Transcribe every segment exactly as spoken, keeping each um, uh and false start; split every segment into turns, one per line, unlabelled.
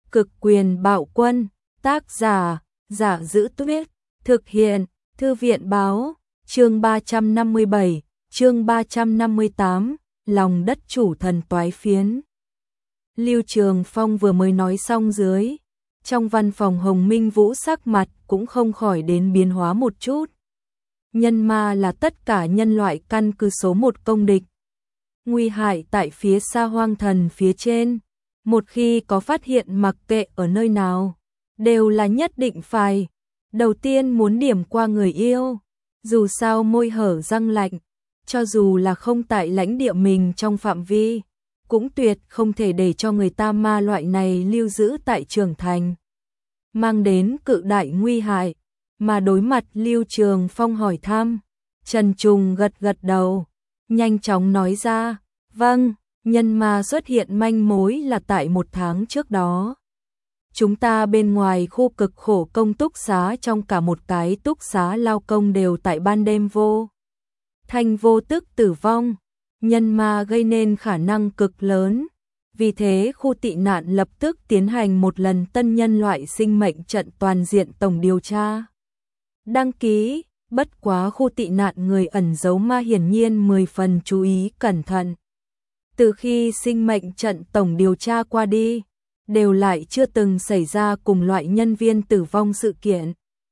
Cực quyền bạo quân, tác giả, Giả Giữ Tuyết, thực hiện, Thư viện báo, chương ba trăm năm mươi bảy, chương ba trăm năm mươi tám, lòng đất chủ thần toái phiến. Lưu Trường Phong vừa mới nói xong dưới, trong văn phòng Hồng Minh Vũ sắc mặt cũng không khỏi đến biến hóa một chút. Nhân ma là tất cả nhân loại căn cứ số một công địch. Nguy hại tại phía xa hoang thần phía trên. Một khi có phát hiện mặc kệ ở nơi nào, đều là nhất định phải. Đầu tiên muốn điểm qua người yêu. Dù sao môi hở răng lạnh, cho dù là không tại lãnh địa mình trong phạm vi, cũng tuyệt không thể để cho người ta ma loại này lưu giữ tại trưởng thành. Mang đến cự đại nguy hại. Mà đối mặt Lưu Trường Phong hỏi thăm, Trần Trùng gật gật đầu, nhanh chóng nói ra, vâng, nhân ma xuất hiện manh mối là tại một tháng trước đó. Chúng ta bên ngoài khu cực khổ công túc xá trong cả một cái túc xá lao công đều tại ban đêm vô. Thanh vô tức tử vong, nhân ma gây nên khả năng cực lớn. Vì thế khu tị nạn lập tức tiến hành một lần tân nhân loại sinh mệnh trận toàn diện tổng điều tra. Đăng ký, bất quá khu tị nạn người ẩn giấu ma hiển nhiên mười phần chú ý cẩn thận. Từ khi sinh mệnh trận tổng điều tra qua đi, đều lại chưa từng xảy ra cùng loại nhân viên tử vong sự kiện.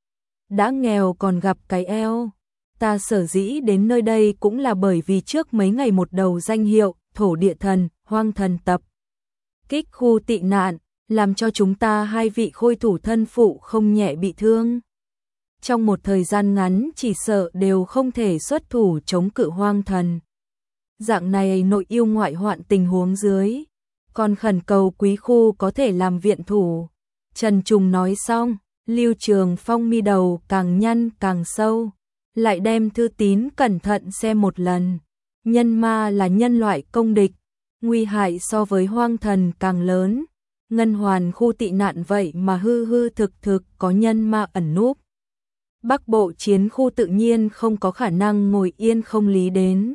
Đã nghèo còn gặp cái eo, ta sở dĩ đến nơi đây cũng là bởi vì trước mấy ngày một đầu danh hiệu thổ địa thần, hoang thần tập kích khu tị nạn, làm cho chúng ta hai vị khôi thủ thân phụ không nhẹ bị thương. Trong một thời gian ngắn chỉ sợ đều không thể xuất thủ chống cự hoang thần. Dạng này nội yêu ngoại hoạn tình huống dưới, còn khẩn cầu quý khu có thể làm viện thủ. Trần Trùng nói xong, Lưu Trường Phong mi đầu càng nhăn càng sâu, lại đem thư tín cẩn thận xem một lần. Nhân ma là nhân loại công địch, nguy hại so với hoang thần càng lớn. Ngân hoàn khu tị nạn vậy mà hư hư thực thực có nhân ma ẩn núp. Bắc bộ chiến khu tự nhiên không có khả năng ngồi yên không lý đến.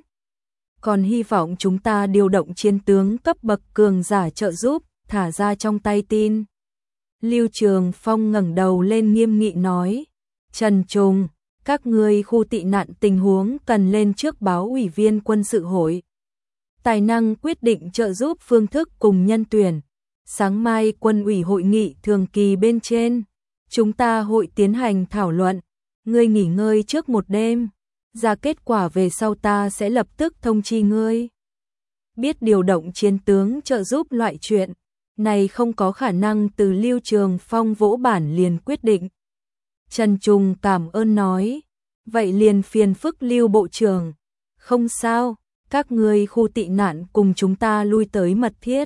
Còn hy vọng chúng ta điều động chiến tướng cấp bậc cường giả trợ giúp, thả ra trong tay tin. Lưu Trường Phong ngẩng đầu lên nghiêm nghị nói, Trần Trùng, các ngươi khu tị nạn tình huống cần lên trước báo ủy viên quân sự hội. Tài năng quyết định trợ giúp phương thức cùng nhân tuyển. Sáng mai quân ủy hội nghị thường kỳ bên trên, chúng ta hội tiến hành thảo luận. Ngươi nghỉ ngơi trước một đêm, ra kết quả về sau ta sẽ lập tức thông chi ngươi. Biết điều động chiến tướng trợ giúp loại chuyện này không có khả năng từ Lưu Trường Phong vỗ bản liền quyết định. Trần Trùng cảm ơn nói, vậy liền phiền phức Lưu Bộ trưởng. Không sao, các ngươi khu tị nạn cùng chúng ta lui tới mật thiết.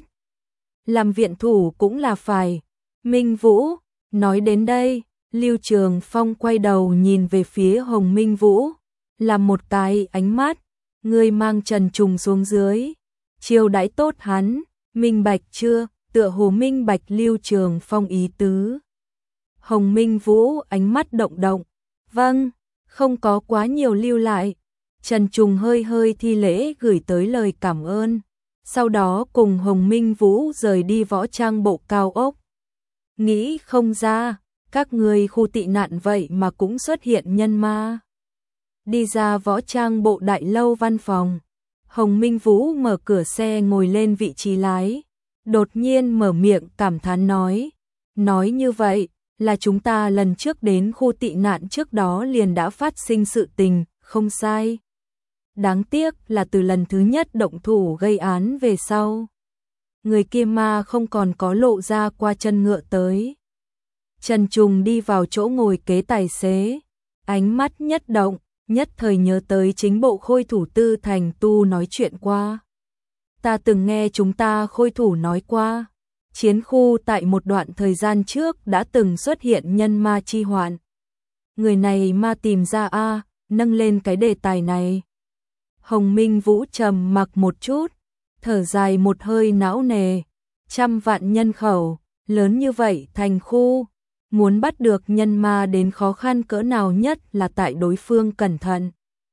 Làm viện thủ cũng là phải. Minh Vũ, nói đến đây, Lưu Trường Phong quay đầu nhìn về phía Hồng Minh Vũ, làm một cái ánh mắt, ngươi mang Trần Trùng xuống dưới, chiêu đãi tốt hắn, minh bạch chưa? Tựa hồ minh bạch Lưu Trường Phong ý tứ. Hồng Minh Vũ ánh mắt động động, vâng, không có quá nhiều lưu lại. Trần Trùng hơi hơi thi lễ gửi tới lời cảm ơn, sau đó cùng Hồng Minh Vũ rời đi võ trang bộ cao ốc. Nghĩ không ra, các người khu tị nạn vậy mà cũng xuất hiện nhân ma. Đi ra võ trang bộ đại lâu văn phòng, Hồng Minh Vũ mở cửa xe ngồi lên vị trí lái, đột nhiên mở miệng cảm thán nói, nói như vậy là chúng ta lần trước đến khu tị nạn trước đó liền đã phát sinh sự tình, không sai. Đáng tiếc là từ lần thứ nhất động thủ gây án về sau, người kia ma không còn có lộ ra qua chân ngựa tới. Trần Trùng đi vào chỗ ngồi kế tài xế, ánh mắt nhất động, nhất thời nhớ tới chính bộ khôi thủ Tư Thành Tu nói chuyện qua. Ta từng nghe chúng ta khôi thủ nói qua, chiến khu tại một đoạn thời gian trước đã từng xuất hiện nhân ma chi hoạn. Người này ma tìm ra a, nâng lên cái đề tài này. Hồng Minh Vũ trầm mặc một chút, thở dài một hơi não nề, trăm vạn nhân khẩu, lớn như vậy thành khu, muốn bắt được nhân ma đến khó khăn cỡ nào nhất là tại đối phương cẩn thận.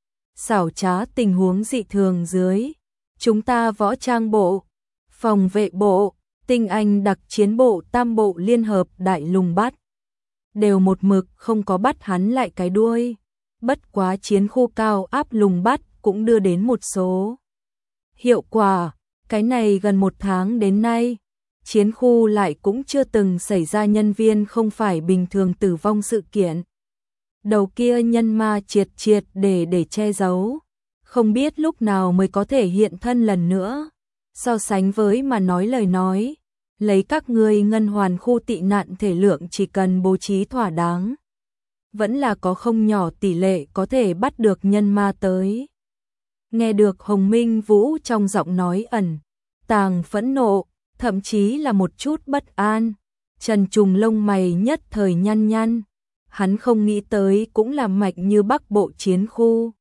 Xảo trá tình huống dị thường dưới, chúng ta võ trang bộ, phòng vệ bộ, tinh anh đặc chiến bộ tam bộ liên hợp đại lùng bắt. Đều một mực không có bắt hắn lại cái đuôi. Bất quá chiến khu cao áp lùng bắt cũng đưa đến một số hiệu quả. Cái này gần một tháng đến nay, chiến khu lại cũng chưa từng xảy ra nhân viên không phải bình thường tử vong sự kiện. Đầu kia nhân ma triệt triệt để để che giấu, không biết lúc nào mới có thể hiện thân lần nữa. So sánh với mà nói lời nói, lấy các ngươi ngân hoàn khu tị nạn thể lượng chỉ cần bố trí thỏa đáng, vẫn là có không nhỏ tỷ lệ có thể bắt được nhân ma tới. Nghe được Hồng Minh Vũ trong giọng nói ẩn tàng phẫn nộ, thậm chí là một chút bất an, Trần Trùng lông mày nhất thời nhăn nhăn. Hắn không nghĩ tới cũng là mạch như Bắc Bộ chiến khu.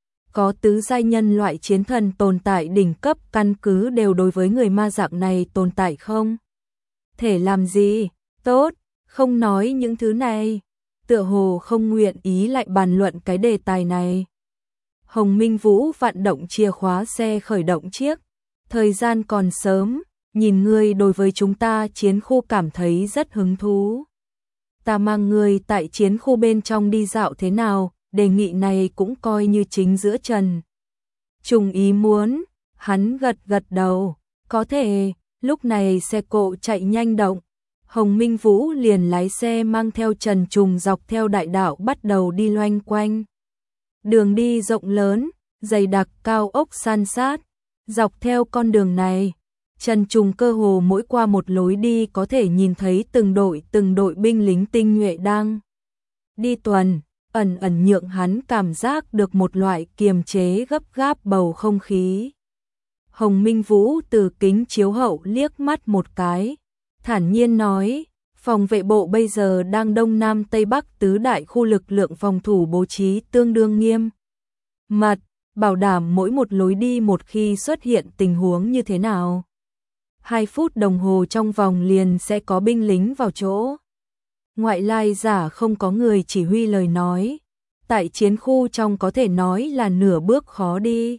Có tứ giai nhân loại chiến thần tồn tại đỉnh cấp, căn cứ đều đối với người ma dạng này tồn tại không thể làm gì. Tốt, không nói những thứ này. Tựa hồ không nguyện ý lại bàn luận cái đề tài này. Hồng Minh Vũ vận động chìa khóa xe khởi động chiếc. Thời gian còn sớm, nhìn ngươi đối với chúng ta chiến khu cảm thấy rất hứng thú. Ta mang ngươi tại chiến khu bên trong đi dạo thế nào, đề nghị này cũng coi như chính giữa Trần Trùng ý muốn. Hắn gật gật đầu, có thể. Lúc này xe cộ chạy nhanh động, Hồng Minh Vũ liền lái xe mang theo Trần Trùng dọc theo đại đạo bắt đầu đi loanh quanh. Đường đi rộng lớn, dày đặc cao ốc san sát, dọc theo con đường này, Trần Trùng cơ hồ mỗi qua một lối đi có thể nhìn thấy từng đội từng đội binh lính tinh nhuệ đang đi tuần, ẩn ẩn nhượng hắn cảm giác được một loại kiềm chế gấp gáp bầu không khí. Hồng Minh Vũ từ kính chiếu hậu liếc mắt một cái, thản nhiên nói, phòng vệ bộ bây giờ đang Đông Nam Tây Bắc tứ đại khu lực lượng phòng thủ bố trí tương đương nghiêm mật, bảo đảm mỗi một lối đi một khi xuất hiện tình huống như thế nào. Hai phút đồng hồ trong vòng liền sẽ có binh lính vào chỗ. Ngoại lai giả không có người chỉ huy lời nói, tại chiến khu trong có thể nói là nửa bước khó đi.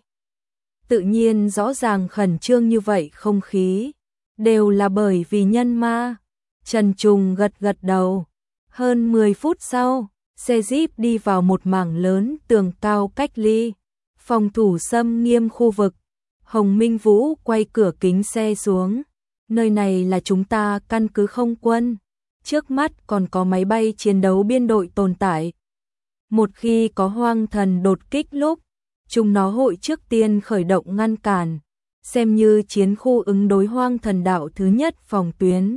Tự nhiên rõ ràng khẩn trương như vậy không khí, đều là bởi vì nhân ma. Trần Trùng gật gật đầu. Hơn mười phút sau, xe Jeep đi vào một mảng lớn tường cao cách ly, phòng thủ xâm nghiêm khu vực. Hồng Minh Vũ quay cửa kính xe xuống. Nơi này là chúng ta căn cứ không quân. Trước mắt còn có máy bay chiến đấu biên đội tồn tại. Một khi có hoang thần đột kích lúc, chúng nó hội trước tiên khởi động ngăn cản, xem như chiến khu ứng đối hoang thần đạo thứ nhất phòng tuyến.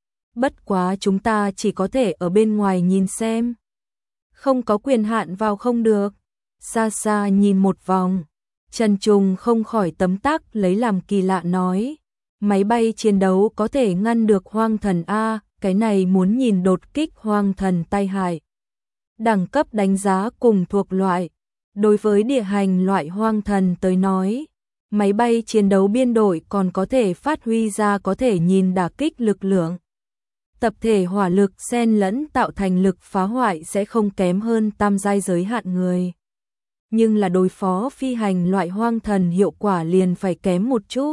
Bất quá chúng ta chỉ có thể ở bên ngoài nhìn xem, không có quyền hạn vào không được. Xa xa nhìn một vòng, Trần Trùng không khỏi tấm tắc lấy làm kỳ lạ nói, máy bay chiến đấu có thể ngăn được hoang thần A, cái này muốn nhìn đột kích hoang thần tai hại. Đẳng cấp đánh giá cùng thuộc loại. Đối với địa hành loại hoang thần tới nói, máy bay chiến đấu biên đội còn có thể phát huy ra có thể nhìn đả kích lực lượng. Tập thể hỏa lực xen lẫn tạo thành lực phá hoại sẽ không kém hơn tam giai giới hạn người. Nhưng là đối phó phi hành loại hoang thần hiệu quả liền phải kém một chút.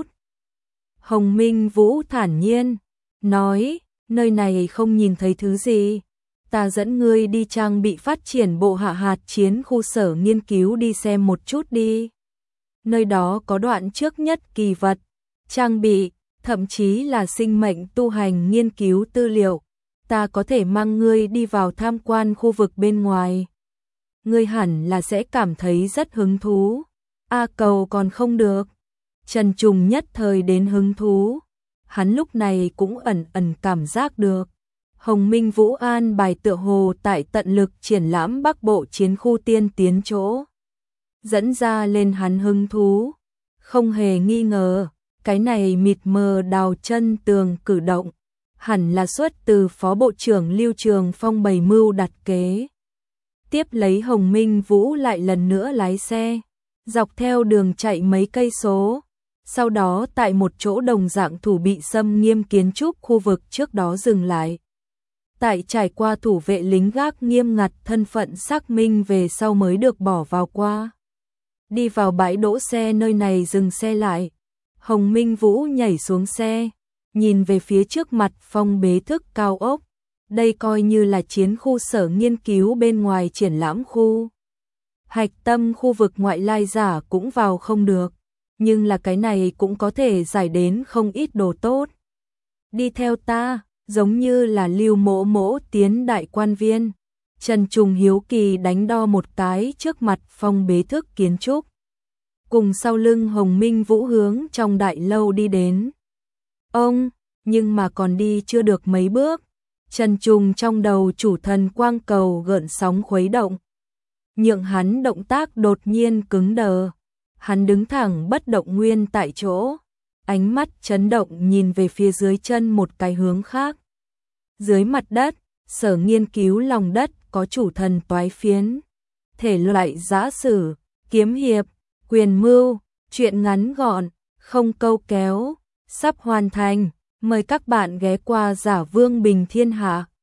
Hồng Minh Vũ thản nhiên nói, nơi này không nhìn thấy thứ gì. Ta dẫn ngươi đi trang bị phát triển bộ hạ hạt chiến khu sở nghiên cứu đi xem một chút đi. Nơi đó có đoạn trước nhất kỳ vật, trang bị, thậm chí là sinh mệnh tu hành nghiên cứu tư liệu. Ta có thể mang ngươi đi vào tham quan khu vực bên ngoài. Ngươi hẳn là sẽ cảm thấy rất hứng thú. A cầu còn không được. Trần Trùng nhất thời đến hứng thú. Hắn lúc này cũng ẩn ẩn cảm giác được. Hồng Minh Vũ an bài tựa hồ tại tận lực triển lãm Bắc Bộ chiến khu tiên tiến chỗ. Dẫn ra lên hắn hứng thú. Không hề nghi ngờ, cái này mịt mờ đào chân tường cử động. Hẳn là xuất từ Phó Bộ trưởng Lưu Trường Phong bày mưu đặt kế. Tiếp lấy Hồng Minh Vũ lại lần nữa lái xe, dọc theo đường chạy mấy cây số. Sau đó tại một chỗ đồng dạng thủ bị xâm nghiêm kiến trúc khu vực trước đó dừng lại. Tại trải qua thủ vệ lính gác nghiêm ngặt thân phận xác minh về sau mới được bỏ vào qua. Đi vào bãi đỗ xe nơi này dừng xe lại. Hồng Minh Vũ nhảy xuống xe, nhìn về phía trước mặt phong bế thức cao ốc. Đây coi như là chiến khu sở nghiên cứu bên ngoài triển lãm khu. Hạch tâm khu vực ngoại lai giả cũng vào không được, nhưng là cái này cũng có thể giải đến không ít đồ tốt. Đi theo ta, giống như là Lưu Mỗ Mỗ tiến đại quan viên. Trần Trùng hiếu kỳ đánh đo một cái trước mặt phong bế thức kiến trúc. Cùng sau lưng Hồng Minh Vũ hướng trong đại lâu đi đến. Ông, nhưng mà còn đi chưa được mấy bước. Trần Trùng trong đầu chủ thần quang cầu gợn sóng khuấy động. Nhượng hắn động tác đột nhiên cứng đờ. Hắn đứng thẳng bất động nguyên tại chỗ. Ánh mắt chấn động nhìn về phía dưới chân một cái hướng khác. Dưới mặt đất, sở nghiên cứu lòng đất có chủ thần toái phiến. Thể loại giã sử, kiếm hiệp, quyền mưu, truyện ngắn gọn, không câu kéo, sắp hoàn thành. Mời các bạn ghé qua Giả Vương Bình Thiên Hạ.